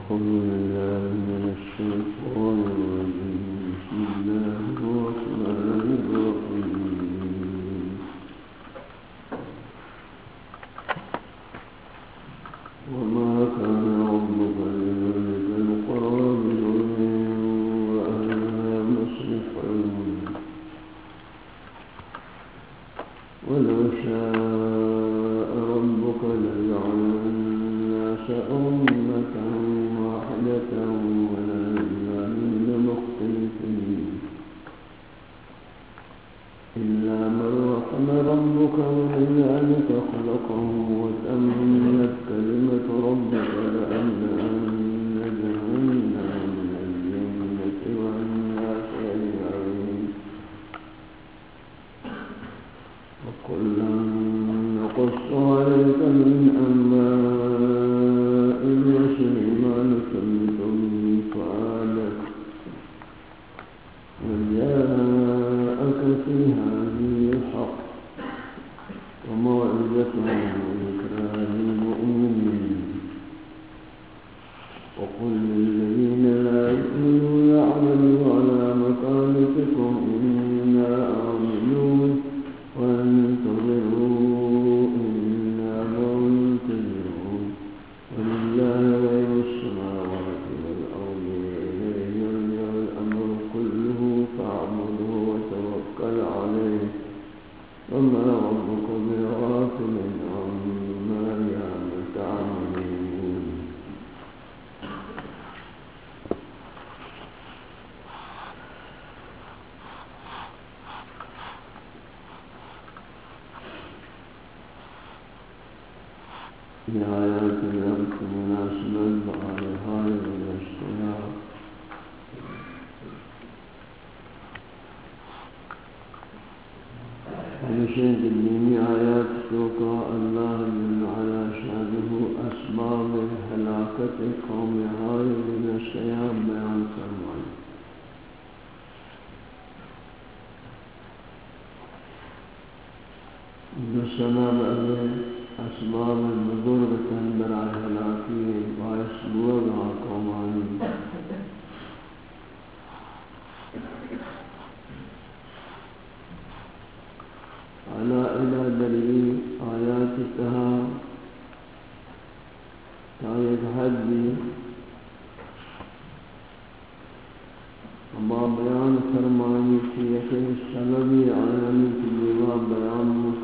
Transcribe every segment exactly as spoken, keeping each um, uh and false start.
أعوذ بالله من الشيطان الرجيم بسم الله الرحمن الرحيم وما كان ربك ليهلك القرى بظلم وأهلها مصلحون ولو شاء ربك لجعل الناس أمة واحدة ولا يزالون مختلفين إلا من رحم ربك ولذلك خلقهم وتمت كلمة ربك لأملأن جهنم من الجنة والناس أجمعين وكلا نقص عليك من أنباء الرسل ما نثبت به فؤادك وجاءك في هذه الحق وموعظة وذكرى للمؤمنين وقل للذين لا يؤمنون اعملوا على مكانتكم إنا عاملون وانتظروا إنا منتظرون ولله غيب السماوات والأرض وإليه يرجع الأمر كله فاعبده وتوكل عليه وما ربك بغافل عما تعملون آيات الرب مناسبة بآلها والاشتراء ونشهد الديني آيات سوكا الله جل وعلا شهده أسباب هلاكة قوم هاي من الشياب بيان فرمان بسبب أسباب بزرگة برای هلاکی باعث بوغا قومانی على إلى دليل آياتها تايد حدي وما بيان فرماني في يكي السببي آياني في لغا بيان مك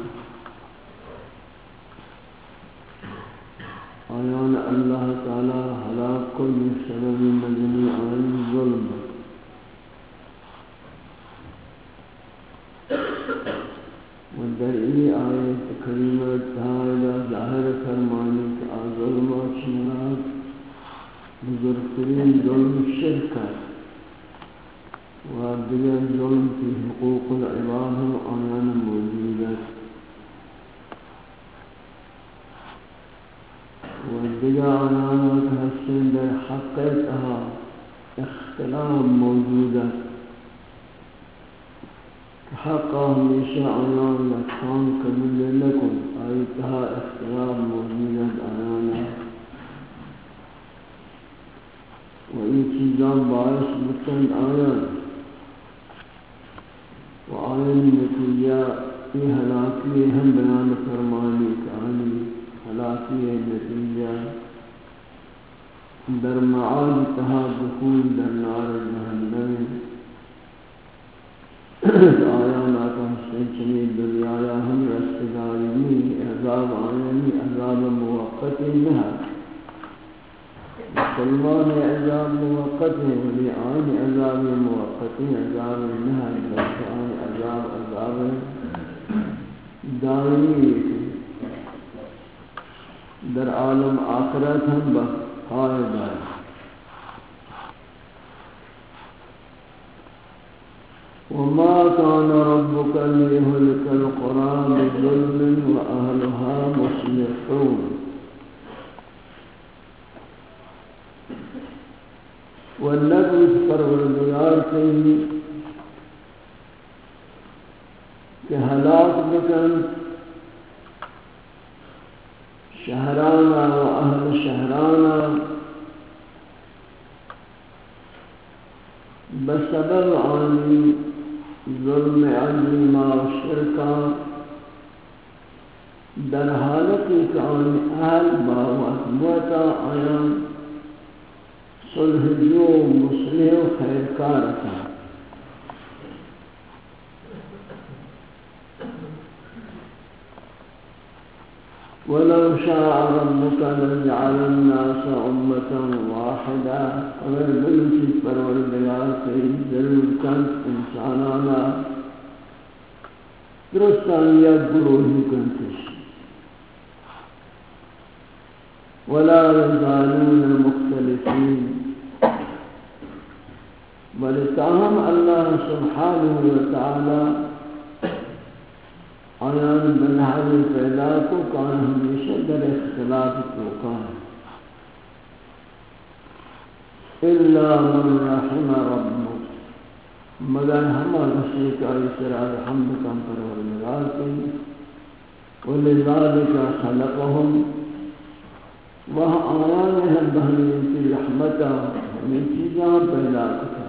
آيان الله تعالى هلاك كل سبب مدني عن الظلم والدليل آية كريمة تعالى ظاهر فرماني كأظلم وشنات بزرگترین ظلم الشرك وابدل ظلم في حقوق العباد آيان موجودة والدجا آيانات حسن در حقيقها اختلاف موجودة حقا ہمیشہ آیان لکھان قبول لکن آیتها اختلاف موجودت آیانا و این چیزان باعث بکن آیان و آیان نتیجہ یہ ہلاکی ہم بیان فرمانی کہانی ہلاکی نتیجہ در معاد تہا دخول در نار جہنم آیان آتا حسین چنید دنیا ہم رستگاری عذاب آیانی عذاب موقت نہا مسلمان عذاب موقت ہے ولی آن عذاب موقت عذاب نہا بلکہ آن عذاب عذاب دائمی در عالم آخرت ہم بہائے دائم وما كان ربك ليهلك القرى بظلم وأهلها مصلحون والنبي پروردگار کہیں کہ ہلاک بکن شہرانا و اہل شہرانا بسبب آنی ظلم عظیم و شرکا در حالتی کہ آنی اہل باوت موتا آیان صلح جو مصلح و خیرکارتا ولو شاء ربك لجعل الناس أمة واحدة اگر بلوچی پروردگار سے ضرور کن انسانانا درستان یا گروہی کنتش ولا يزالون مختلفين ولتاہم اللہ سبحانہ وتعالی آیان بنحل پیدا کو کان ہمیشہ در اختلاف کو کان الا من رحم ربک مگر ہما رسی کا اسرار حمد کم پروردگار کی ولذالک خلقهم وہ آیان ہم بہنی کی رحمتا ہمیں چیزاں پیدا کتا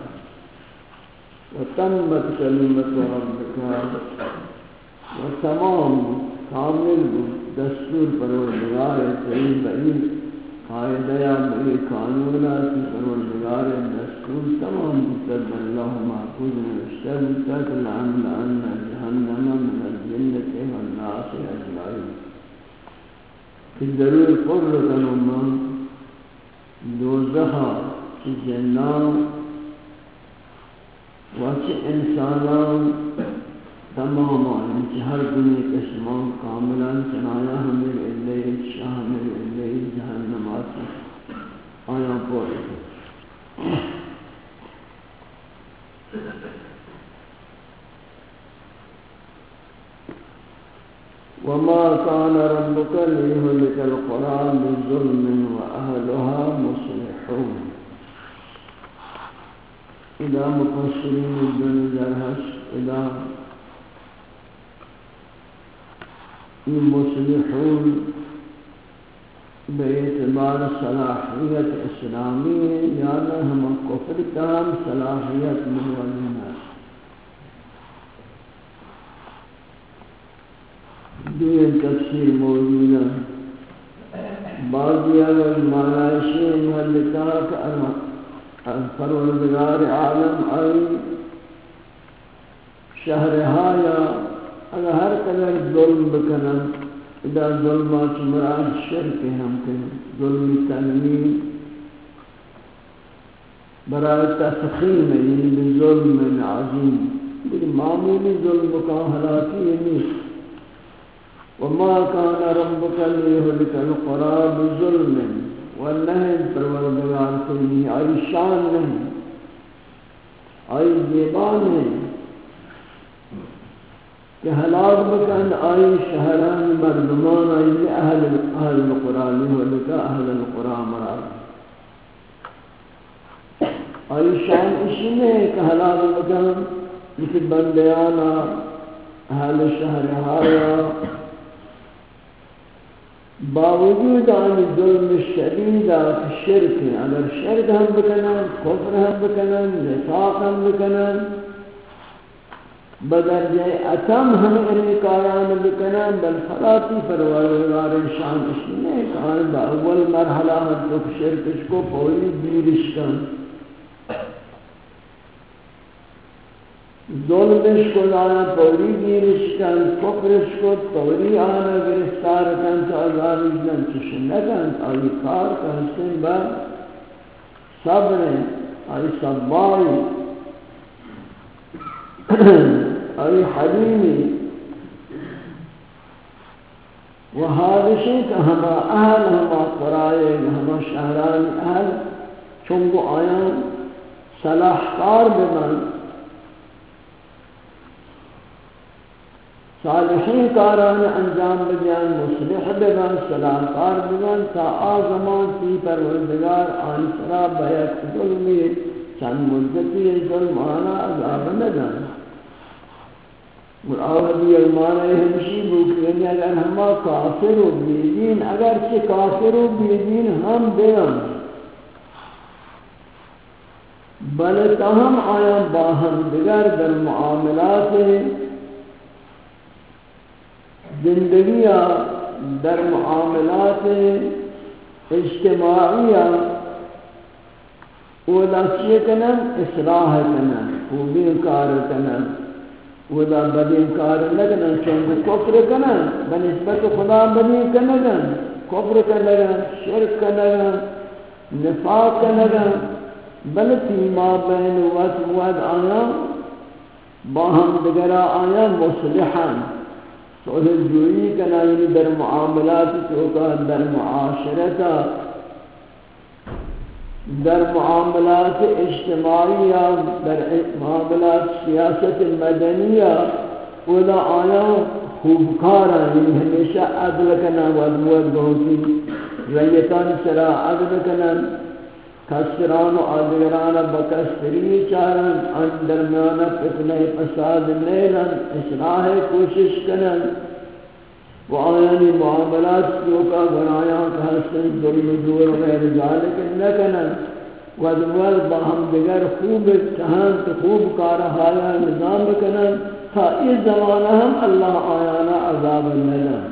وتمت کلمت ربک و تمام کامل دستور پروردگار ترین بئی قائدہ بئی قانونہ کی پروردگار دستور تمام مطلب اللہ محفوظ نشتر تک لعن لعن جہنم من الجنت والناس اجمعین کہ ضرور قرر کنم دوزخا کی جنان وچ انسانان تماما انچہ ہر دنیا قسمان کاملا چنایا ہمیں اللہ شاہ ہمیں اللہ جہنمات آیا پوری وما كان ربك ليهلك القرى بظلم وأهلها مصلحون إذا مقصرين الدنيا جرهش إذا مصلحون باعتبار صلاحیت اسلامی یعنی ہم کفر تام صلاحیت من والنا دین تفسیر موجود ہے بعضی اگر معنیشی محلتات پروردگار عالم آئی شہرہا یا اگر ہر قدر ظلم بکنن اذا ظلمات مراد شرک ہم کہیں ظلم تنمیم برای تسخیم یعنی ظلم عظیم لیکن معمولی ظلم کا حلاکی نہیں وما كان ربك ليهلك القرى بظلم والنهي پروردگار کو نہیں آئی شان نہیں آئی زیبان نہیں کہ ہلاک بکن آئی شہران مردمان آئی اہل اہل القرآن لکا اہل القرآن مراد آئی شان اسی میں کہ ہلاک بکن جس بندیانا اہل شہر ہایا باوجود آنی ظلم شدید شرک اگر شرک ہم بکنن کفر ہم بکنن نفاق ہم بکنن بدرجہ اتم ہم انکاران بکنن بل فلاتی پروردگار شان اشنے کان با اول مرحلہ ہم تک شرکش کو پوری بیرش کن ظلمش کو لانا پوری بیرش کن کفرش کو پوری آنا گرفتار کن تو عذابی جن چشنکن آئی کار کنسن با صبر آئی صبائی آئی حلیمی و حادثی کہ ہما اہل ہما قرائے ہما شہران اہل چونگو آیان صلاح کار بمن صالحین کاران انجام بجان مصلح بمن صلاح کار بمن تا آزمان تی پروردگار آن صلاح بیت ظلمی چند مدتی ظلم آنا عذاب ندان اور آوازی المانہ ہمشی بوکلنی اگر ہما کافر و بیدین اگر چھ کافر و بیدین ہم بیان بل تاہم آیا باہم دیگر در معاملات زندگیہ در معاملات اجتماعیہ ودا چیئے کنن اصلاح کنن خوبی کار کنن ودا بدی کار نکنن چونکہ کفر کنن بنسبت خدا بدی کنن کفر کنن شرک کنن نفاق کنن بل فیما بین وقت وقت آیا باہم دگرہ آیا مصلحاً صلح جوئی کنا یعنی در معاملات چوکا در معاشرتا در معاملات اجتماعیہ در معاملات سیاست مدنیہ ولا آیا خوبکارا یعنی ہمیشہ عدل کنا ودمود بہتی ریتان سرا عدل کنا کسران و آدگران بکستری چارن ان درمیان فتنہ فساد نیلن اصلاح کوشش کنن و آیانی معاملات کیوکا گنایاں کا حسن ظلم جور غیر ذالک نکنن و دموال باہم دیگر خوب چہانت خوب کارہایا نظام کنن تا اس زمانہ ہم اللہ آیانا عذاب نلن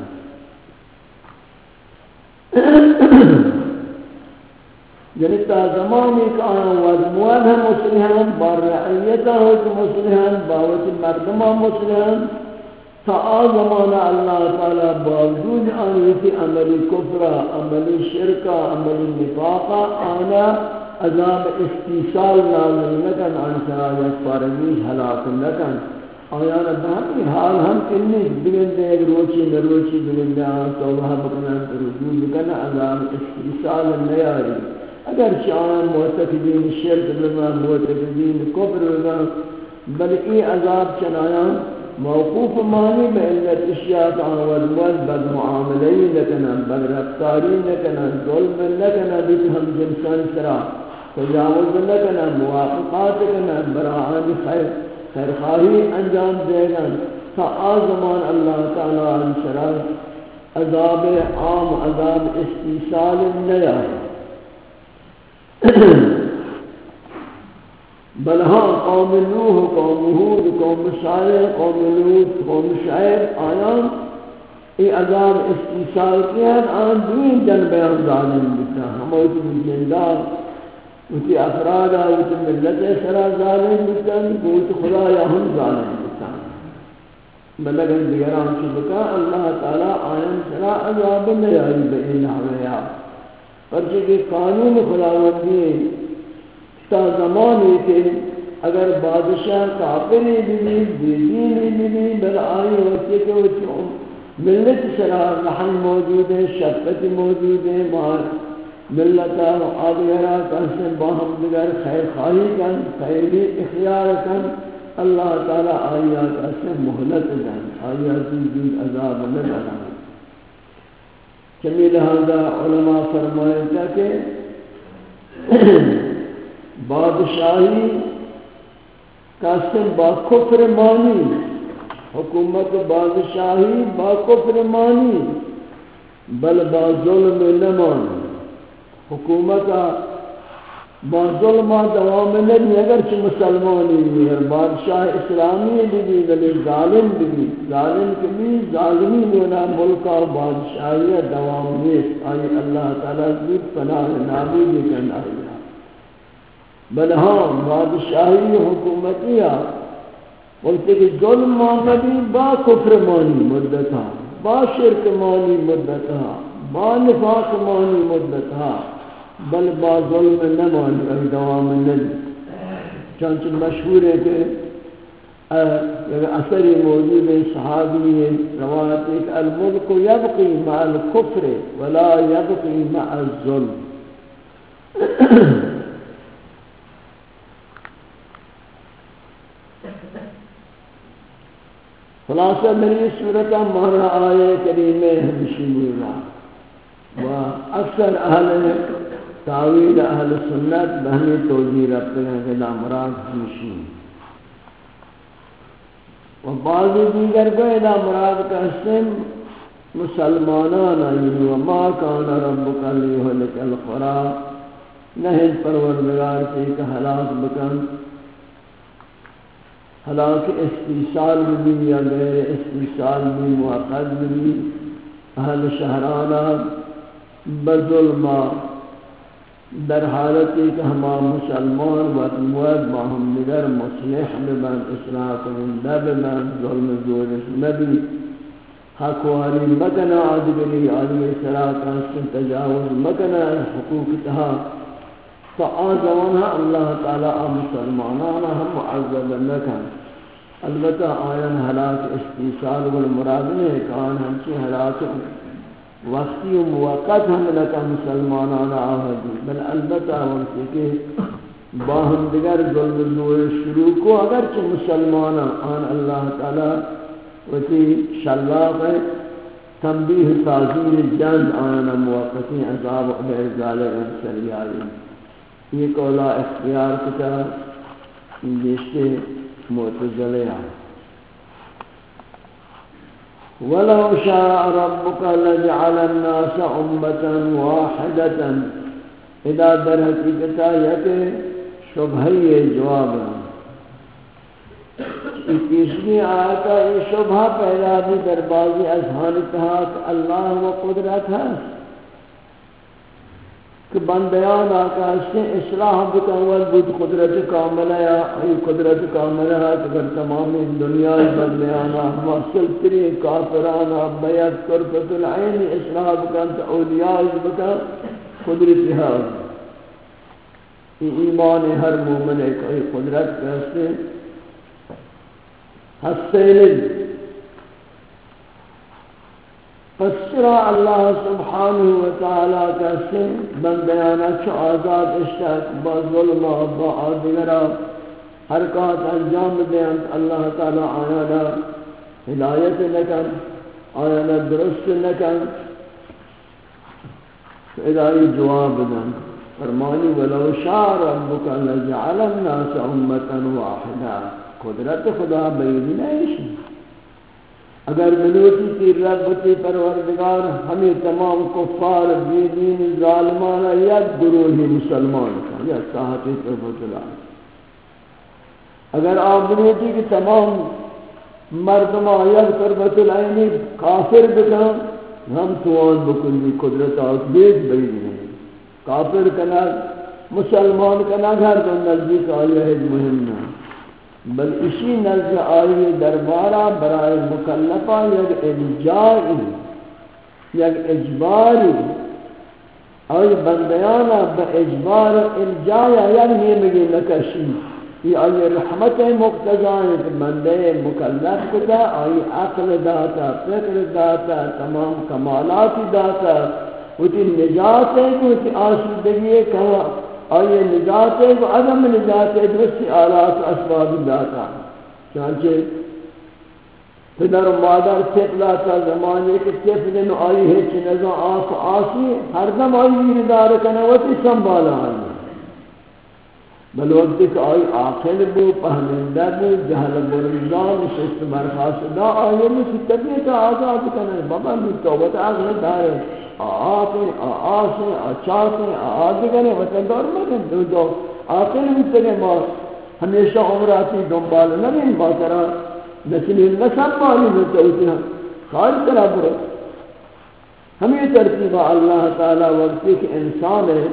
یعنی تا زمانی کہ آن وزموان ہم مسلحان بار رعیتا ہوت مسلحان باوت مردمان مسلحان تا آزمانا اللہ تعالی باوجود آنیتی عملی کفرہ عملی شرکہ عملی نفاقہ آنا عذاب استیصال نازل لکن آن سرایت پارمیز حلاق لکن آیانا بہمی حال ہم کنی بگندے ایک روچی نروچی بگندے آن توبہ بکنن رجوع بکن عذاب استیصال نیاری اگر شان معتقدین شرک بما معتقدین کفر بما بل ای عذاب چنایاں موقوف معنی میں علت اشیاء تعاون بد معاملین لکنن بد رفتاری لکنن ظلم لکنن بیت ہم جنسان سرا تجاوز لکنن موافقات لکنن براعان خیر خیرخواہی انجام دے گا تا آزمان اللہ تعالی عن سرا عذاب عام عذاب استیصال نیائے بل ہاں قوم نوح قوم ہود قوم صالح قوم لوط قوم شعیب آیان ای عذاب استیصال کیان آن دوین جن بیان ظالم بتا ہموتی جندار وتی افرادا وتی ملت سرا ظالم بتا وتی خدا یا ہم ظالم بتا بلگن دیگران چبکا اللہ تعالی آیان سرا عذاب نیاری بئین حویا پرچہ کہ قانون خداوندی تا زمانی کہ اگر بادشاہ کافری بھی بی دینی بھی بل آئی ہوتی کہ وہ ملت سرا رحم موجود ہے شفقت موجود ہے ملتا و آدگرہ کہتے باہم دیگر خیر خواہی کن خیری اختیار کن اللہ تعالی آیات کہتے محلت جان آیات دید عذاب نہ چمی لہذا علماء فرمائے کہ بادشاہی قاسم با کفر مانی حکومت بادشاہی با کفر مانی بل با ظلم نمانی حکومت با ظلم دوام نہیں اگرچہ مسلمانی بھی ہے بادشاہ اسلامی بھی بلے ظالم بھی ظالم بھی ظالمی ہونا ملک اور بادشاہی دوام نیست آئی اللہ تعالیٰ زود پناہ نابی بھی کرنا ہے بل ہاں بادشاہی حکومتیہ بولتے کہ ظلم محمدی با کفر مانی مدتہ با شرک مانی مدتہ با نفاق مانی مدتہ بل با ظلم نمانی ای دوام نہیں چانچہ مشہور ہے کہ اثری موجود صحابی ہے روایت ایک الملک یبقی مع الکفر ولا یبقی مع الظلم خلاصہ میری صورتہ مانا آئے کریمہ ہمشی ہوگا و اکثر اہل تعویل اہل سنت بہنی توجیہ رکھتے ہیں کہ لا مراد ہمشی و بعضی دیگر کو لا مراد کا اسم مسلمانان یعنی وما کان ربک لیہلک القرى نہیں پروردگار سے کہ ہلاک بکن ہلاک استیصال بھی یا غیر استیصال بھی موقت بھی اہل شہرانہ بظلمہ در حالتی کہ ہما مسلمان و مواد باہم نگر مصلح ببن اصلاح کنندہ ببن ظلم زورش نبی حق والی مکنا عدگری علیہ السلام تجاوز مکنا حقوق تہا فآزمانها اللہ تعالی مسلمانانا ہم معذب لکن البتہ آیان حلاک استیصال والمراد نہیں کان ہمچی حلاک وقتی و موقت ہم لکا مسلمانانا آہدی بل البتہ وقتی کہ باہم دیگر ظلم زور شروع کو اگرچہ مسلمانا آن اللہ تعالی وتی شلاق تنبیہ تعظیر جلد آنا موقتی عذاب غیر ذالک انسری آئی یہ قولا اختیار کتا جیسے معتزلہ وَلَوْ شَاءَ رَبُّكَ لَجْعَلَ النَّاسَ أُمَّةً وَاحِدَةً اذا در حقیقتا یک شبہی جواب تیسری آیتا یہ شبہ پیدا بھی در بازی اذہان اتحاق اللہ و قدرت ہے کہ بندیان آقا اس سے اصلاح بکول بود قدرت کاملہ یا ای قدرت کاملہ ہے کہ اگر تمامی دنیا بندیان آقا سلطری کافران آقا بیت قربت العین اصلاح بکن تو اولیاء بکن قدرت ہے یہ ایمان ہر مومن ہے کہ قدرت کیسے ہستیلن پس چرا اللہ سبحانہ وتعالی کیسے بندیانا چو آزاد اشتاق با ظلم و با آدگرہ حرکات انجام دیں اللہ تعالی آیانا ہدایت لکن آیانا درست لکن ادائی جواب دیں فرمانی ولو شاء ربک لجعل الناس امتا واحدا قدرت خدا بیدی نہیں اگر بلوٹی کی ربتی پروردگار ہمیں تمام کفار بیدین ظالمان یک گروہی مسلمان کا یک ساحتی طرفت اللہ اگر آپ بلوٹی کی تمام مردمان یک طرفت العینی کافر بکن ہم توان بکلی قدرت آت بیت بیدی نہیں کافر کنک مسلمان کنک ہر دن نزدیک آئیہ ہے مهم نہیں بل اسی نزد آئی دربارہ برائے مکلفہ یک الجائی یک اجباری آئی بندیانا با اجبار الجائی یک نیمگی نکشی یہ آئی رحمت مقتضائیں کہ بندے مکلف کتا آئی عقل داتا فکر داتا تمام کمالات داتا وتی نجات ہے کہ وتی آسودگی کہا آئیے نجات ہے وہ عدم نجات ہے درستی آلات و اسباب داتا چانچہ پدر و مادر تفلاتا زمانے کے تفلن آئی ہے چنزا آنکھ آسی ہر دم آئی میردار کنواتی سنبالا آئی بل وقت کہ آئی آخر بو پہلندہ بو جہل برزان شست مرخاص دا آئی مجھے طبیعت آزاد کنے بابا بھی توبت آخر دارے آپیں آسیں آچاسیں آدگریں وطندار مکن دو دو آخر مستقیم ماں ہمیشہ عمراتی دنبال نبین باکرہ نسلی نسل مالی ملتا ہوتی ہیں خارج کرا برو ہمیں ترتیبہ اللہ تعالی وقتی کہ انسان ہے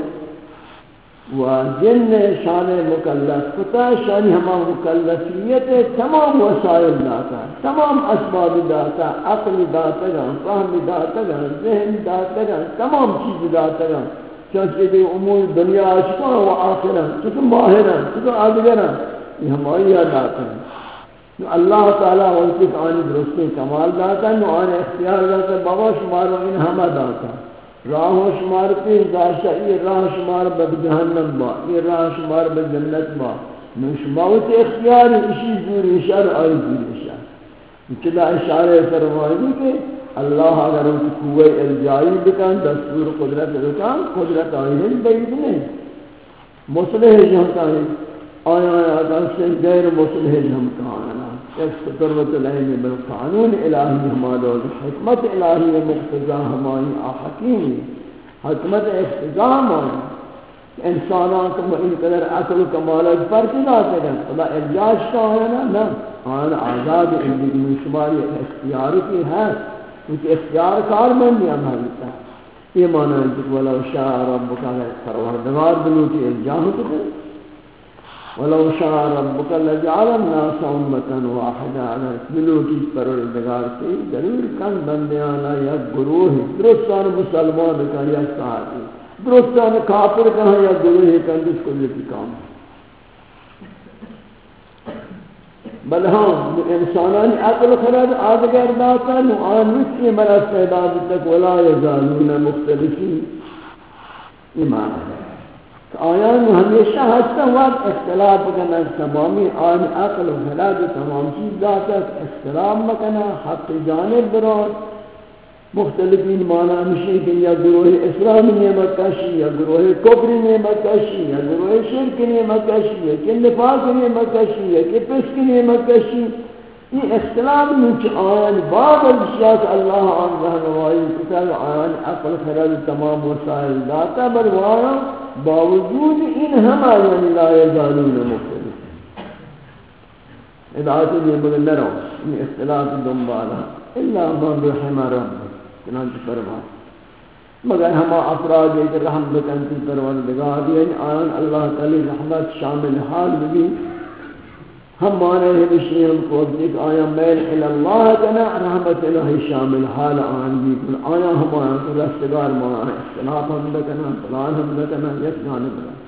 و جن شان مکلف کتا شانی ہما مکلفیت تمام وسائل داتا تمام اسباب داتا عقل داتا گا فهم داتا گا ذہن داتا گا تمام چیز داتا گا چونکہ دے امور دنیا چکا و آخرہ چکا ماہرہ چکا آدگرہ یہ ہماری داتا ہے اللہ تعالیٰ وقتی کہ آنی درستی کمال داتا ہے آنی اختیار داتا ہے بابا شمارو ان ہمہ داتا راہ و شمار پیش داشتا یہ راہ شمار بد جہنم با یہ راہ شمار بد جنت با نشماوت اختیار اسی زوری شر آئی زوری شر چلا اشارہ فرمائی کہ اللہ اگر ان کی قوہ الجائی بکن دستور قدرت بکن قدرت آئی ہے بعید نہیں مصلح جہتا ہے آیا آیا سے غیر مصلح جہتا آنا ایک ضرورت العین بالقانون الہی ہمارا حکمت الہی مقتضا ہماری حکیم حکمت اقتضا ہماری انسانان کو ان قدر عقل و کمالات پر نہ کریں خدا ارجاش کا ہے نا نہ آن آزاد زندگی شماری اختیار کی ہے کیونکہ اختیار کار مندی ہماری تا یہ معنی ہے کہ ولو شاء ربک پروردگار بلوٹی ارجاح ہوتے ولو شاء ربک لجعل الناس امة واحدة بلوٹی پروردگار کی ضرور کن بندیانا یا گروہ درستان مسلمان کا یا صحابی درستان کافر کہاں یا گروہ کن جس کو لیتی کام بل ہاں انسانان عقل خرد آدگر داتا نوعان وچی مرض پیدا تک ولا یزالون مختلفی ایمان ہے آیان ہمیشہ ہستا وقت اختلاف کرنا تمامی آن عقل و خرد تمام چیز داتا اختلاف مکنا حق جانب بران مختلفین معنی ہمشی کہ یا گروہ اسلام نعمت کشی یا گروہ کفر نعمت کشی یا گروہ شرک نعمت کشی یا کہ نفاق نعمت کشی یا کہ پسک نعمت کشی یہ اختلاف نوچ آن باب الشیات اللہ آن رہنوائی کتاب آن عقل خرد تمام وسائل داتا بروانا باوجود ان ہما یعنی لا یزالون مختلف ادعاتی یہ مگر نرو ان اختلاف دنبالا الا من رحم رب چنانچہ فرمان مگر ہما افراد ایک رحم بکنتی پروردگار یعنی آن اللہ تعالی رحمت شامل حال بھی ہم مانے ہیں بشی ہم کو ایک آیا میل اللہ کنا رحمت الہی شامل حال آن بھی آیا ہم آیا تو رستگار مانا اختلاف ہم بکنا فلان ہم بکنا یک جانب رہا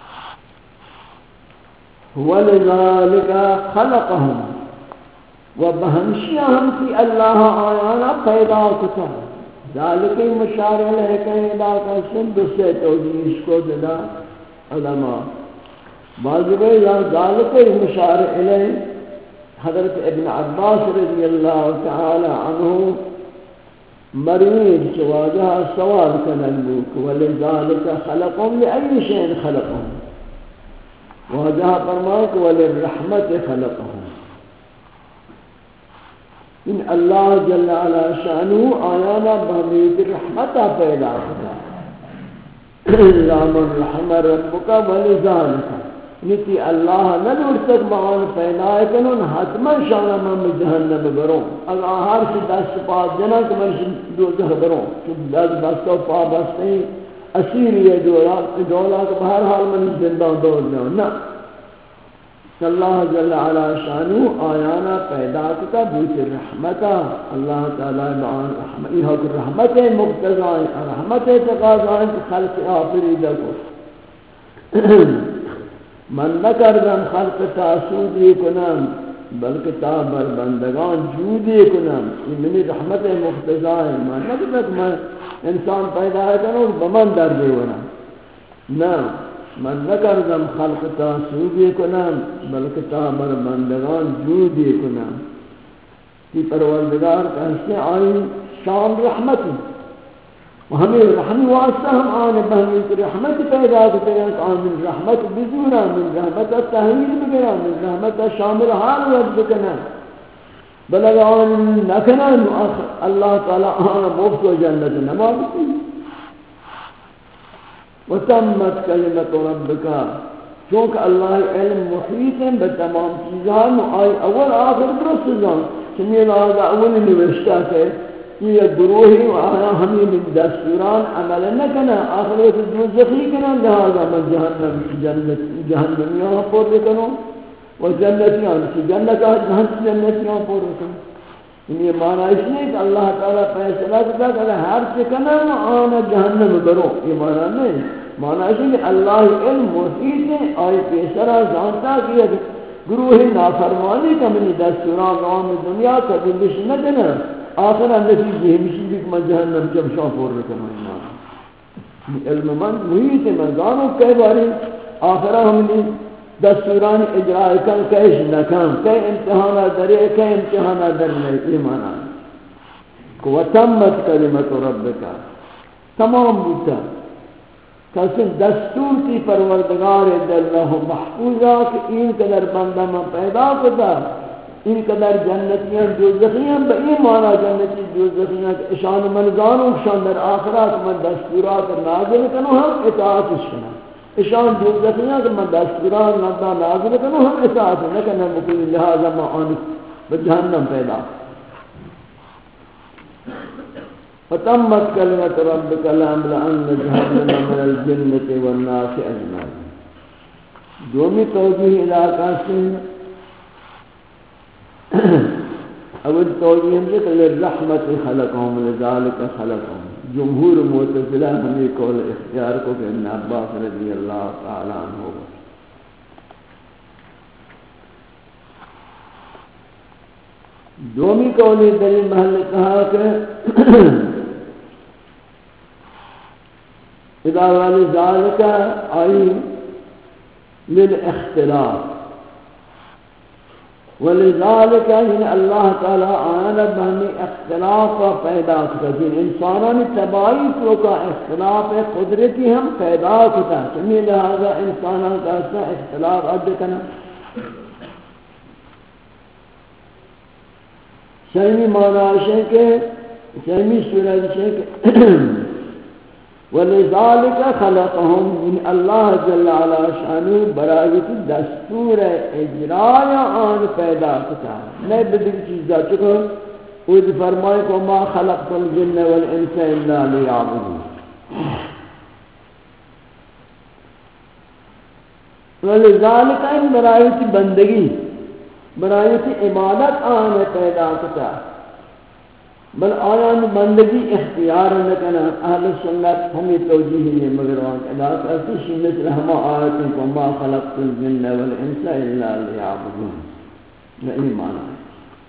وَلِذَلِكَ خَلَقَهُمْ و بہمشیہ ہم کی اللہ آیانا پیدا کتا ذالکی مشارع لہکن علاقہ سند سے توجیش کو دلا علماء بعضوے یا ذالکی مشارع لہن حضرت ابن عباس رضی اللہ تعالی عنہ مرید چواجہ سوال کننبوک وَلِذَلِكَ خَلَقُمْ لِأَيِّ شَيْءٍ خَلَقُمْ واجہ فرماک وَلِلرَّحْمَةِ خَلَقُمْ ان اللہ جل علا شانو آیانا بہمیت رحمتا پیدا کرتا اللہ من رحم ربکا ولذالکا نیتی اللہ ندور تک معان پیدا کنن حتما شانا من جہنم بروں اگر آہار سے دست پا جنا کہ من دوزہ بروں کہ دست بستا پا بستے ہیں اسیر یہ دولا دولا کہ بہرحال من زندہ دور جاؤں نا اللہ جل علا شانو آیانا پیدا کتا بوت رحمتا اللہ تعالی معان رحمت یہ کہ رحمت مقتضائیں رحمت تقاضائیں خلق آفری لکو من نکردن خلق تاسودی کنم بلکہ تا بر بندگان جودی کنم یہ منی رحمت مقتضائیں من نکردن من انسان پیدا کنو بمن در دیونا نا من نکردم خلق تا سودی کنم بلکہ تا بر بندگان جودی کنم کی پروردگار کہتے آئی شان رحمتی و ہمیں رحمی واسطہ ہم آنے بہمیت رحمت پیدا کرتے ہیں آن من رحمت بزورا من رحمت تحویل بگنا من رحمت شامل حال ود بکنا بلغ آن نکنا اللہ تعالی آن مفت و جنت نمازتی وتمت کلمت ربک چونکہ اللہ علم محیط ہے بتمام چیزان آئی اول آخر درست جان چنین آگا اول نوشتہ کہ یہ گروہی و آیا ہمیں من دستوران عمل نکنا آخریت دوزخی کنا لہذا من جہنم جنت جہنمیاں پور لکنو و جنتیان کی جنت آج جنتیاں پور لکنو یہ معنی اس نہیں کہ اللہ تعالیٰ فیصلہ کرتا کہ اگر ہر چکنا آنا جہنم کرو یہ معنی نہیں معنی اس کہ اللہ علم محیط ہے آئی پیسرہ جانتا کہ گروہ نافرمانی کا منی دستوران عام دنیا کا دلش نہ دینا آخر نتیجہ ہمشی بھی کہ میں جہنم جب شاہ پور رکھنا ایمان علم من محیط ہے من دانوں کئی باری آخرہ ہم نے دستوران اجراء کن کیش نکن کئی امتحانہ درے کئی امتحانہ درنے ایمانا وَتَمَّتْ كَلِمَةُ رَبِّكَ تمام بوتا کسی دستور کی پروردگار دلہ محفوظہ کہ این قدر بندہ میں پیدا کرتا این قدر جنتیاں دوزخیاں با این معنی جنتی دوزخیاں کہ اشان منزانوں شان در آخرات من دستورات نازل کنو ہم اطاعتش کنو اشان دوزخیاں کہ میں دستوران ندا نازل کروں ہم اطاعت نہ کرنا مکلی لہذا ما آنی بجہنم پیدا فتمت کلمت ربک لأملأن جہنم من الجنة والناس اجمعین. دومی توجیہ علاقہ سے اول توجیہ ہم ذکر للرحمت خلقهم لذالک خلقهم. جمہور معتزلہ ہمیں قول اختیار کو کہ ابن عباس رضی اللہ تعالی عنہ ہوگا. دومی قول دلیل محل کہا کہ اذا والی ذالک آئی للاختلاف ولذالک یعنی اللہ تعالی آنا بہنی اختلاف پیدا کرتی انسانانی تباہی کو کا اختلاف قدرتی ہم پیدا کرتا ہے سمی لہذا انسانان کا اختلاف عد کنا سیمی معنی ہے کہ سیمی سورہ ہے کہ ولذالک خلقهم من اللہ جل علا شانو برایت دستور اجراء آن پیدا کتا میں بدل چیزا چکا اوز فرمائے کو ما خلقت الجن والانس الا لیعبدون. ولذالک ان برایت بندگی برایت عبادت آن پیدا کتا بل آیان بندگی اختیار نکنا. اہل سنت ہمیں توجیہ ہے مگر وہاں علاق ارتشی مثل ہما آیتیں کو ما خلقت الجن والانس الا لیعبدون نئی معنی ہے.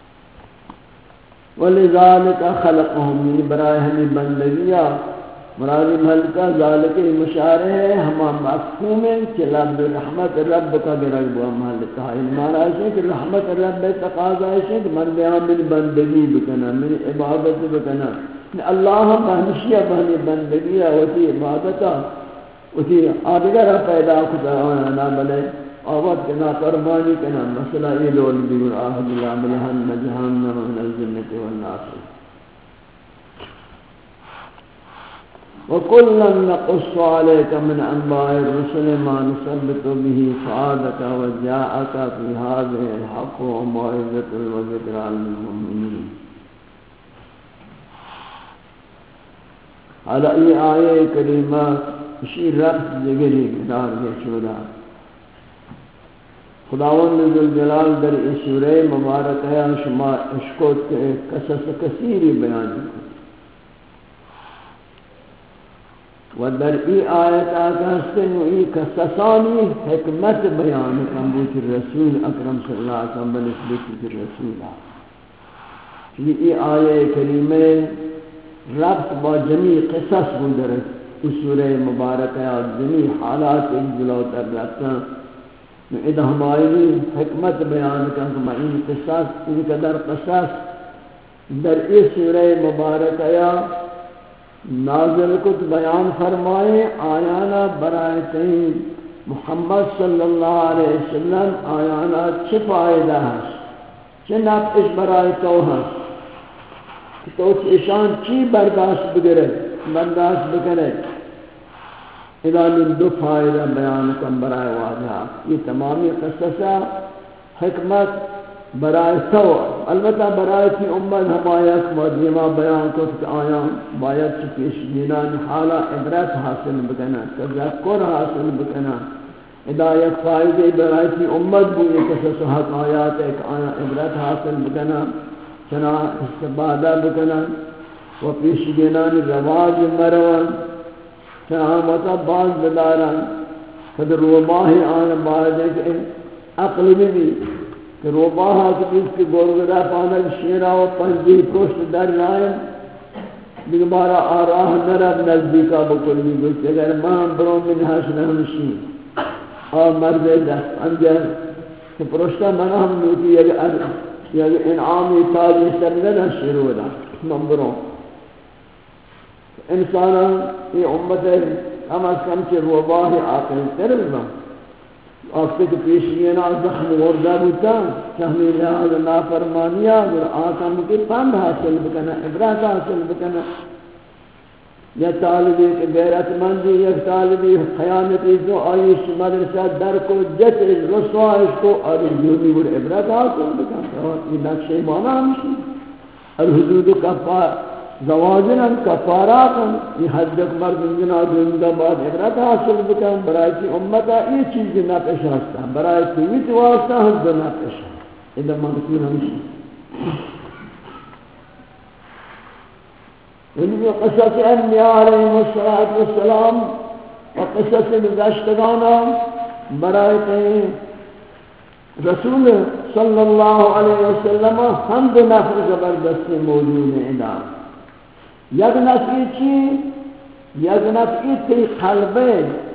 ولذالک خلقهم من برائے ہمیں بندگیہ مرادی ملکہ ذالک مشارہ ہے ہما مفہوم ہے کہ لب رحمت رب کا برگ وہ ملکہ ہے. معنی ہے کہ رحمت رب تقاضا ہے کہ من بیان من بندگی بکنا من عبادت بکنا اللہ ہم ہمشیہ بہنی بندگیہ وتی عبادتہ وتی آدگر پیدا کتا آنا بلے آوات کنا فرمانی کنا مسئلہ ایلول بیور آہد اللہ ملہن جہنم من الجنة والناس. وَكُلًّا نَقُصُّ عَلَيْكَ مِنْ أَنْبَاءِ الرُّسُلِ مَا نُثَبِّتُ بِهِ فُؤَادَكَ وَجَاءَكَ فِي هَٰذِهِ الْحَقُّ وَمَوْعِظَةٌ وَذِكْرَىٰ لِلْمُؤْمِنِينَ. حالا یہ آیے کریمہ اسی ربط دیگری دار کے شورا خداوند ذوالجلال در اس سورہ مبارک ہے شما اشکوت کے قصص کثیری بیان کی و در ای آیت آقا ہستن و ای قصصانی حکمت بیان کمبوت رسول اکرم صلی اللہ علیہ وسلم بنسبت رسول یہ ای آیے کریمہ ربط با جمیع قصص بودر اس سورہ مبارک ہے اور جمیع حالات ایک جلوتر ربطاں اذا ہماری حکمت بیان کرنے میں ان قصص ان قدر قصص در اس سورہ مبارک ہے نازل کت بیان فرمائے آیانا برایتیں محمد صلی اللہ علیہ وسلم آیانا چھ فائدہ ہے چھ نفعش برایتوں ہے تو اشان چی برداشت بگرے برداشت بکرے اذا من دو فائدہ بیان کم برائے واضح یہ تمامی قصصہ حکمت برائے تو البتہ برائے کی امت ہمایت مدیمہ بیان کو کہ آیا باید چکیش جنان حالا عبرت حاصل بکنا تذکر حاصل بکنا ہدایت فائدے برائے کی امت بھی ایک قصص حق آیات ایک آیا عبرت حاصل بکنا چنا استبادہ بکنا و پیش جنان رواج مروان چنا مطلب باز بداران قدر روباہی آن باید ایک عقل بھی کہ روباہا کی اس کی گورگرہ پانک شیرہ و پنجی پشت در لائن دیکھ بارا آراہ نرب نزدیکا بکلی گوشت اگر ماں برو من حسن ہمشی اور مرد دست انجر کہ پرشتہ منا ہم نوکی یک انعامی تاجی سرگنہ شروع دا من برو انسانا یہ امت کم از کم چی روباہی آقل تربا آفتے کہ پیشینا زخم وردہ بوتا چہمی لحاظ نافرمانیہ اور آکم کی پند حاصل بکنا عبرت حاصل بکنا یا طالبی کے غیرت مندی یک طالبی خیانتی تو آئیش مدرسہ در کو جت رسوائش کو اور یونی اور عبرت حاصل بکن اور یہ نقشہ مانا ہمشی الحدود کفار زواجنا کفاراتا یہ حدک مرد جنا دنگا بعد عبرت حاصل بکن برای کی امتا یہ چیز نہ پیش آستا برای تیویت واسطہ حد نہ پیش آستا یہ منصور ہمشی ونبی قصص انبیاء علیہ السلام و قصص گذشتگانا برای رسول صلی اللہ علیہ وسلم حمد نفر زبردستی موجود ہیں یک نفری چی یک نفری تی قلبے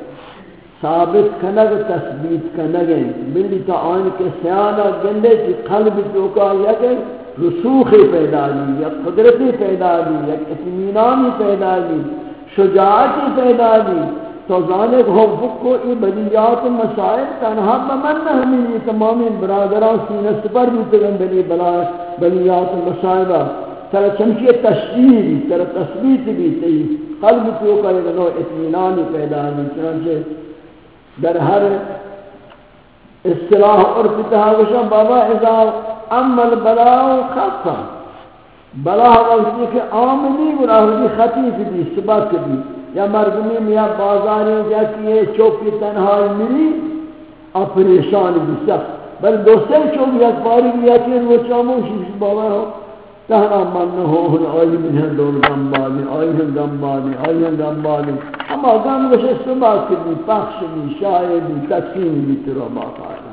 ثابت کنگ تثبیت کنگ بلی تا آن کے سیانہ گندے چی قلب چوکا یک رسوخ پیدا لی یک قدرتی پیدا لی یک اطمینانی پیدا لی شجاعتی پیدا لی تو ذالک حفق کو ای بلیات و مسائل تنہا بمن ہمیں یہ تمامی برادران سینہ سپر بھی تگن بلی بلیات و مسائل ترہ چمکی تشدید ترہ تثبیت بھی تی قلب تو کا یک نوع اطمینانی پیدا لی چنانچہ در ہر اصطلاح عرف تحاوشا بابا اذا اما البلاء خفا بلا وقتی کہ آمنی گناہی خطیف بھی سبق بھی یا مردمی میں یا بازاری جا کہ یہ چوکی تنہائی ملی اور پریشان بھی سخت بل دوسرے چوکی یک پاری بھی یکی وہ چاموشی بابا ہو تہنا من ہو ہن آئی من ہیں دول گمبانی آئی ہیں گمبانی آئی ہیں گمبانی اما گم گوشے سبق بھی پخش بھی شائع بھی تقسیم بھی ترہ باقا ہے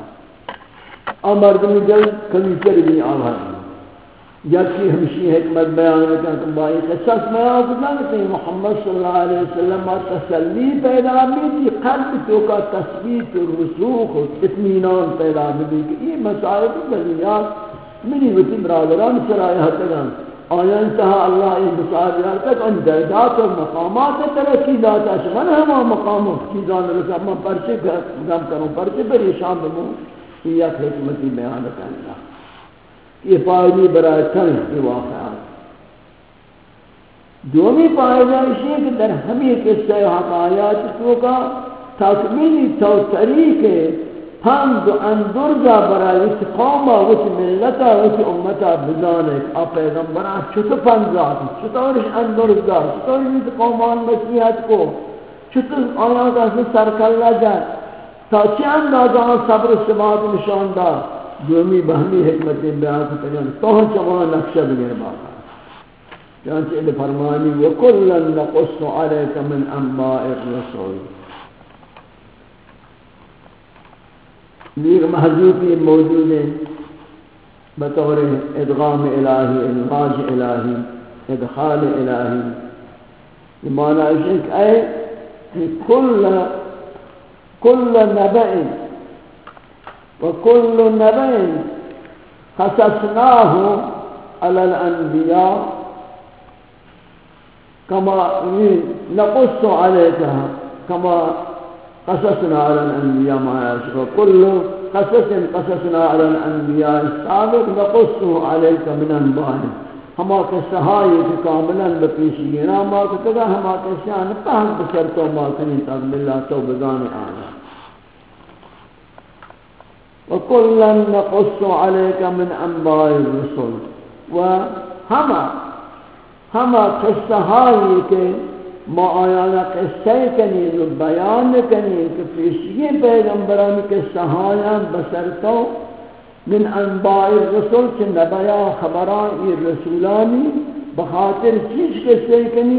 مردمی دل کمیتر بھی آوازی یکی ہمشی حکمت بیان کرتا کہ بائی قصص میں آگزا کہ محمد صلی اللہ علیہ وسلم تسلی پیدا بھی تھی قلب تو کا تثبیت و رسوخ و اطمینان پیدا بھی کہ یہ مسائل بلیات منی وطی برادران سرائی حتگان آیا انتہا اللہ این مسائل تک ان درجات و مقامات ترقی داتا شمن ہما مقامات چیزان رسا من پرچے گم کروں پرچے پریشان بموں یہ حکمتی بیان کرنا یہ فائدی برای تنس کی واقعات دومی فائدہ اسی ہے کہ در ہمیں قصہ حقایات تو کا تکمیلی تو طریق حمد و اندرجہ برای اس قومہ وچ ملتا وچ امتا بزانے آپ پیغمبران چھتو پنزات چھتورش اندرجہ چھتورش اس قومان مسیحت کو چھتو آیا کا سرکلہ جائے تا چند آزان صبر سبات نشان دا دومی بہمی حکمت بیان کرتے ہیں تو ہم چوان نقشہ بگیر باقا چانچہ ادھ فرمانی وَكُلًّا نَقُصُّ عَلَيْكَ مِنْ أَنْبَاءِ الرُّسُلِ یہ محضوفی موجود ہے بطور ادغام الہی ادغاج الہی ادخال الہی یہ معنی ہے کہ اے کہ کل كل نبأ وكل نبأ قصصناه على الأنبياء كما نقص عليك كما قصصنا على الأنبياء ما يشاء وكل قصص قصصنا على الأنبياء السابق نقصه عليك من أنبائهم ہما کے سہائی کے کاملاً بپیشینا ما کو تگا ہما کے شان پہن بسر تو ما کنی تاکم اللہ تو بگان آنا وَكُلًّا نَقُصُّ عَلَيْكَ مِنْ أَنْبَاءِ الرُّسُلِ و ہما ہما قصہائی کے ما آیانا قصہ کنی جو بیان کنی کہ پیشی پیغمبران کے سہایاں بسر تو من انباء الرسل کہ نبیا خبران یہ رسولانی بخاطر چیز کے سیکنی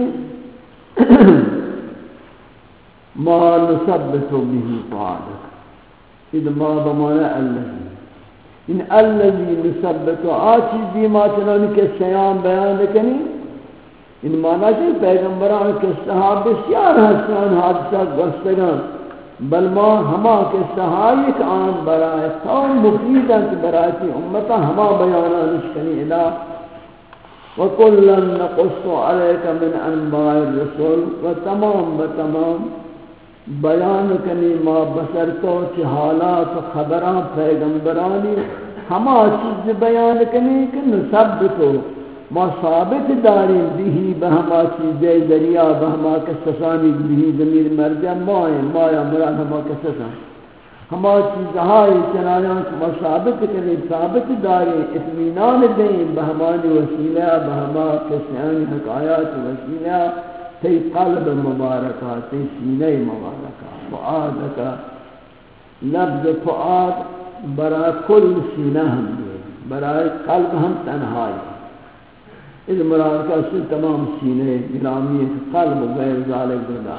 ما نثبت به فعالک اذ ما بمانا اللذی ان اللذی نثبت آچی دیما چنانی کے سیان بیان کنی ان مانا کہ پیغمبران کے صحابہ بسیار حسنان حادثات گستگان بل ما ہما کے سہایک آن برائے قوم مفیدہ کی برائے کی امتا ہما بیانا نشکنی ادا وَكُلًّا نَقُصُّ عَلَيْكَ مِنْ أَنْبَاءِ الرُّسُلِ و تمام بتمام بیان کنی ما بسر تو چی حالات و خبران پیغمبرانی ہما چیز بیان کنی کہ نثبتو ما ثابت داریم بھی بہما چیزیں دریا بہما کسسانی بھی ضمیر مرجع مائیں مایا مراد ہما کسسان ہما چیزہائی چنانیاں ما ثابت کریں ثابت داریں اطمینان دیں بہمانی وسیلہ بہما کسانی حقایات وسیلہ تی قلب مبارکہ تی سینہ مبارکہ فعادکا لفظ فعاد برای کل سینہ ہم دے برای قلب ہم تنہائی اس مراد کا سے تمام سینے گرامی قلب و غیر ذالک بدا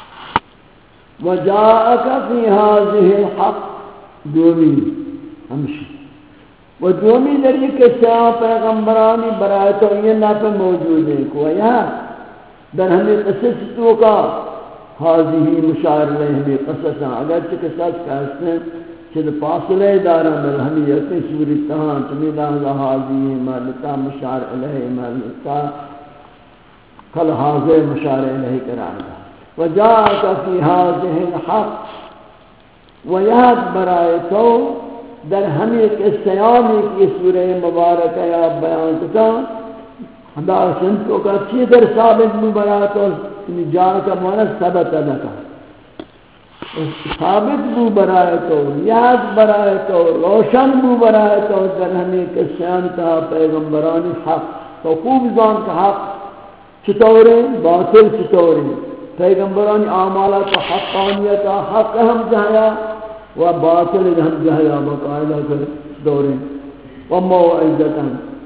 وجاءک فی هذه الحق دومی ہمشی و دومی در یہ قصہ پیغمبرانی برای تو یہ نفع موجود ہے کو یہاں در ہمیں قصص تو کا هذه مشاعر لے ہمیں قصصاں اگرچہ قصص کہتے ہیں چل فاصلے دارا بل ہمیں یقین صورتہاں تمہیں لہذا حاضی مالتا مشار علیہ مالتا کل حاضر مشار علیہ کرائے وجاءک فی هذه الحق ویاد برائے تو در ہمیں قصیانی کی سورہ مبارکہ یا بیان کتا ہمیں سنتوں کا چی در ثابت مبارا تو جان کا معنی ثبت لکا ثابت بو برائے تو یاد برائے تو روشن بو برائے تو در ہمیں کسیان کا پیغمبرانی حق تو خوب زان کا حق چطوری باطل چطوری پیغمبرانی اعمالات و حقانیت حق ہم جایا و باطل ہم جایا مقاعدہ کر دوری و موعظتا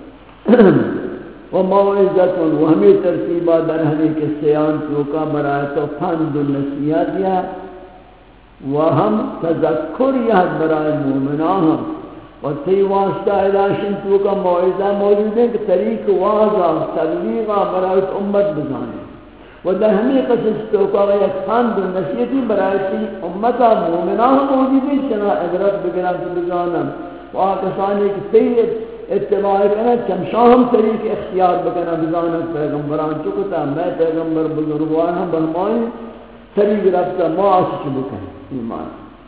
و موعظتا و ہمیں ترتیبہ در ہمیں کسیان کا برائے تو فند و نصیحت یا وہم تذکر یاد برائے مومنان ہم و تی واسطہ الاشن تو کا موعظہ موجود ہے کہ طریق واضح تبلیغہ برائے امت بزانے و در ہمیں قصص تو کا ایک فند و نصیحتی برائے تی امتا مومنان موجود ہے چنا عبرت بگرام سے بزانا و آکسانے کی تی اتباع کرنا چمشاہم طریق اختیار بکنا بزانا پیغمبران چکتا میں پیغمبر بزرگوان ہم بہمائیں طریق رفتہ معاشق بکنا ایمان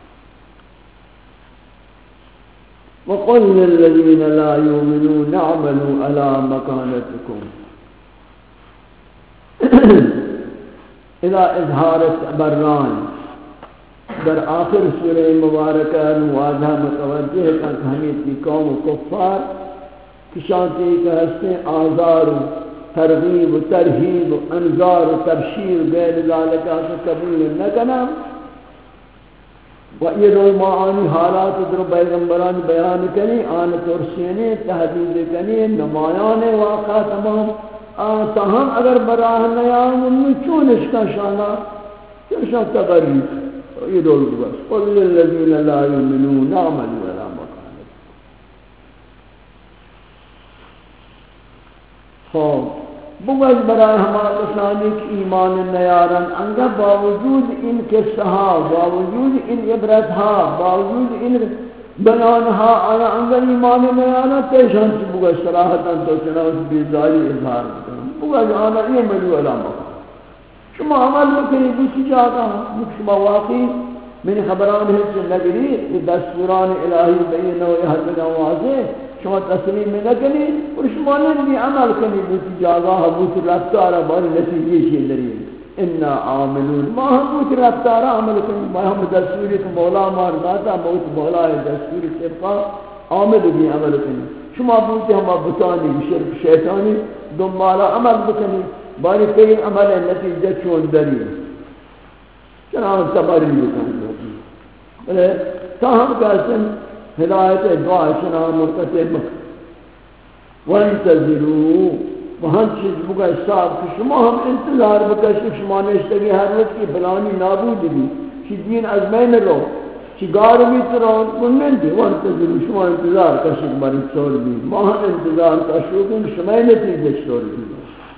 وقل للذین لا یؤمنون اعملوا على مکانتکم الى اظہار بران در آخر سورہ مبارکہ واضح متوجہ ہے کہ ہمیں کی قوم و کفار کشانتی کہ ہستے آزار و ترغیب و ترہیب و انذار و تبشیر غیر ذالک سے قبول نہ کرنا و یہ روی معانی حالات در پیغمبران بیان کریں آن ترسینے تحدید کریں نمایان واقع تمام آتا ہم اگر براہ نیان انہوں چونش کا شانا چونشان تغریب یہ روی بس قل للذین لا یؤمنون اعملوا ولا مکانت خوب بغض برای ہمارا لسانی کی ایمان نیارن انگا باوجود ان قصہا باوجود ان عبرتہا باوجود ان بیانہا آیا انگا ایمان نیارن تیشان سے بغض صراحتا تو چناوش بیزاری اظہار کرن بغض آنا یہ ملو علامہ شما عمل بکنی بسی جاتا شما واقعی من خبران ہے کہ نگری یہ دستوران الہی بینو یہ حد واضح شما تسلیم میں نہ کنی اور شما نے عمل کنی بوتی جاگاہ بوتی رفتارہ باری نتیجی شیئے دریئے انا عاملون ما ہم بوتی رفتارہ عمل کنی ما ہم دستوری تو مولا مار داتا موت مولا ہے دستوری سبقا عامل بھی عمل کنی شما بوتی ہم بطانی شرک شیطانی دنبالا عمل بکنی باری کئی عمل نتیجہ چون دریئے چنان تباری بکنی تاہم کہتے ہیں ہدایت دعا شنا مرتب وانتظروا وہن چیز بگا صاحب کہ شما ہم انتظار بکش شما نشتگی ہر وقت کی بلانی نابود بھی چی دین از بین رو چی گارمی تران کنن دی وانتظروا شما انتظار کشک باری چور بھی ماہن انتظار کشکن شما نتیجہ چور بھی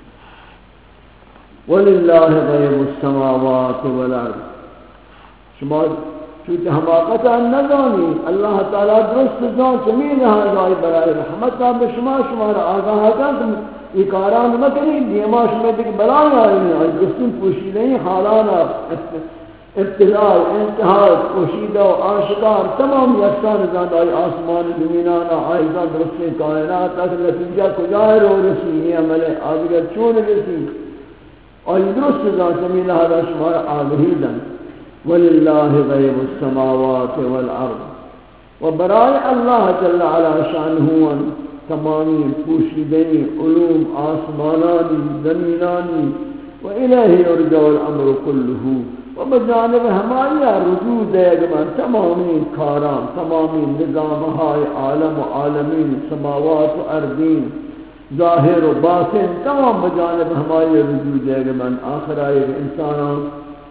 وللہ غیب السماوات والارض شما چونکہ حماقتا نزانی اللہ تعالیٰ درست جان چمین حضائی برای رحمتا بشما شما را آگاہ کن یہ کاران مکنی دیما شما دیکھ بلائیں آئی ہیں آئی درستن پوشیدیں حالانا ابتلاء انتہاء پوشیدہ و آشکار تمام یکسان زندائی آسمان زمینان آئیزان درستی کائنات تک نتیجہ کجائے رو رسی یہ عمل آدگر چون رسی آئی درست زندائی لہذا شمار آگہیدن وَلِلَّهِ غَيْبُ السَّمَاوَاتِ وَالْأَرْضِ و برائے اللہ جل علا شانہوان تمامی پوشیدنی علوم آسمانانی زمینانی وَإِلَيْهِ يُرْجَعُ الْأَمْرُ كُلُّهُ و بجانب ہماری رجوع دے گا تمامی کاران تمامی نظامہائے عالم و عالمین سماوات و ارضین ظاہر و باطن تمام بجانب ہماری رجوع دے گا آخر آئے انسانان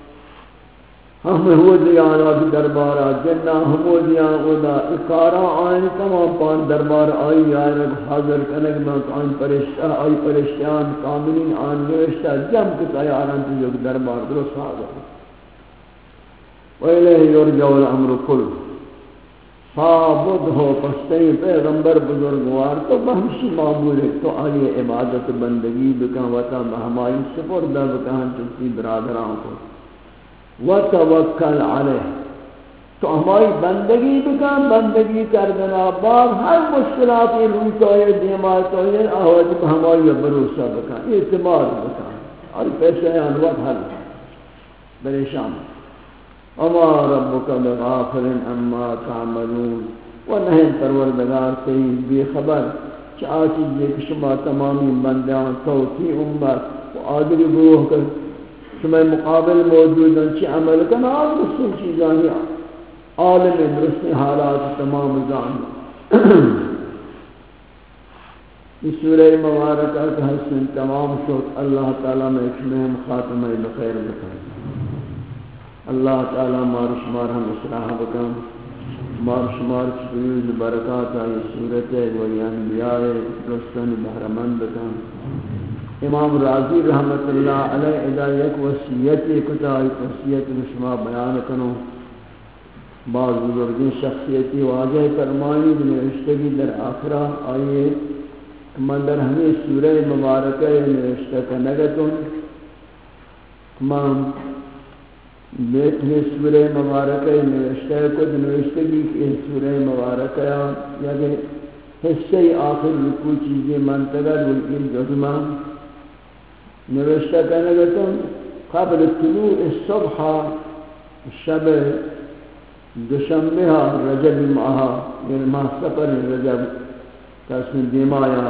ہم ہو دیانا کی دربارہ جنہ ہم ہو دیانا اکارا آئین تمام پان دربار آئی آئین حاضر کنگ میں آئین پرشتہ آئی پرشتیان کاملین آئین نوشتہ جم کتا یاران تجھو دربار درست حاضر وَإِلَيْهِ يُرْجَعُ الْأَمْرُ كُلُّهُ فَعْبُدْهُ پستہی پیغمبر بزرگوار تو بہمشی معمول ہے تو آئی عبادت بندگی بکن وطا ہمائی سپردہ بکن چلتی برادران کو وَتَوَكَّلْ عَلَيْهِ تو ہمائی بندگی بکن بندگی کردنا بعد ہر مشکلاتی روی توئے دیمار توئے آواز ہمائی بروسہ بکن اعتماد بکن اور پیسے انوات حل بریشان اما ربک بغافل اما تعملون و نہیں پروردگار تئی بے خبر چاہ چیزیں کہ شما تمامی بندیان توتی امت و آدری گروہ کر شما مقابل موجود ہیں چی عمل کنا آدر سن چیزانی عالم درست حالات تمام زانی اس سورہ مبارکہ کا حسن تمام شد اللہ تعالیٰ میں اکشمہم خاتمہ بخیر بکر اللہ تعالی مار شمار ہم اصلاح بکن مار شمار چیز برکات آئی صورت ولی انبیاء رستن بحرمند بکن امام راضی رحمت اللہ علیہ ادایت وصیت کتائی وصیت شما بیان کنو بعض بزرگی شخصیتی واضح فرمانی بنوشتگی در آخرہ آئیے مندر ہمیں سورہ مبارکہ نوشتہ کنگتن تمام دیکھنے سورہ مبارکہ نوشتہ کچھ نوشتگی کہ سورہ مبارکہ یا کہ حصہ آخر رکو چیزیں منتقل والکل جزمہ نوشتہ کہنے گا قبل طلوع الصبح شب دوشنبہ رجب ماہا یعنی ماہ سفر رجب تسمین دیما یا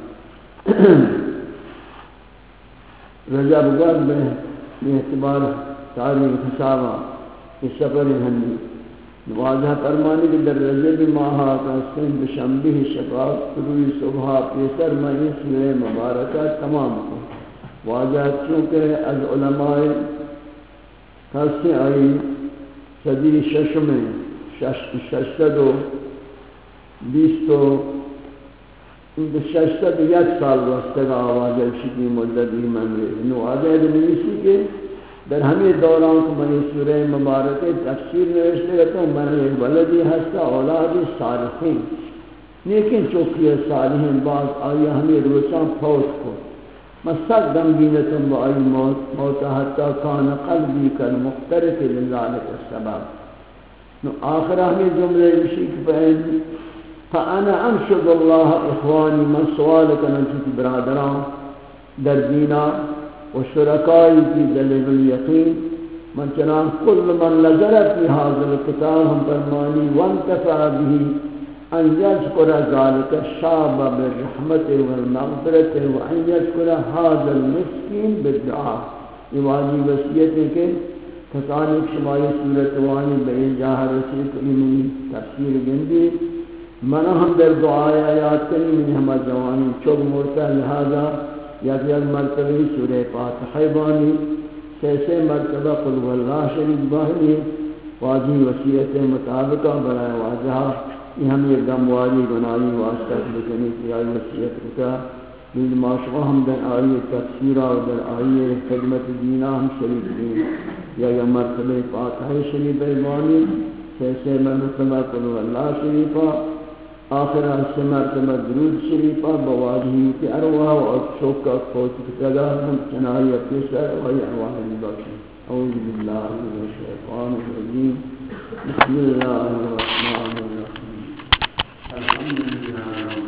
رجب گرد میں اعتبار تاریخ حسابہ اس سفر ہندی واضح فرمانی کہ در رجب ماہا تسمین دوشنبہ شفاق طلوع صبح پیسر میں سورہ مبارکہ تمام کو واضح چونکہ از علماء کسی آئی صدی شش میں ششتد و بیستو ششتد یک سال وستگا واضح شدی مددی من رہی نو واضح دنیسی کے در ہمیں دوران کو منی سورہ مبارک تفسیر نوشتے گا تو من ایک ولدی ہستا اولادی صالحین لیکن چوکی صالحین بعض آئی ہمیں روچان فوت کو مستق غمگینتم با ای موت موت حتی کان قلبی کل مخترق لذالک السبب نو آخر ہمیں جملے بشیک پہن فانا انشد اللہ اخوانی من سوال کننچی برادران در دینا و شرکائی کی دلیل الیقین من چنان کل من لجرت فی حاضر کتاب ہم فرمانی وانتفع بھی ان يذكر ذلك الشعب بالرحمة والمغفرة وان يذكر هذا المسكين بالدعاء یہ وصیت ہے کہ کسانی شمائی صورت وانی بے جاہ رسیت ایمنی تفسیر گندی منہ ہم در دعای آیات کنی من ہم جوانی چوب مرتا لہذا یا کہ ایک مرتبہ سورہ فاتحہ بانی سیسے مرتبہ قل واللہ شریف باہری واضح وصیت مطابقہ برائے واضحہ یہ ہم یہ دمواری بنائی واسطہ بکنی کی آئی وصیت رکھا لیل معاشقہ ہم در آئی تفسیرہ و در آئی خدمت دینہ ہم شریف دین یا یا مرتبہ فاتحہ شریف ایوانی سیسے مرتبہ قلو اللہ شریفہ آخر سے مرتبہ درود شریفہ بواجہی کی ارواح و اکشوک کا فوت کتگا ہم چنائی اپنی سر و ارواح بخشی أعوذ بالله من الشيطان الرجيم بسم الله الرحمن الرحيم الحمد لله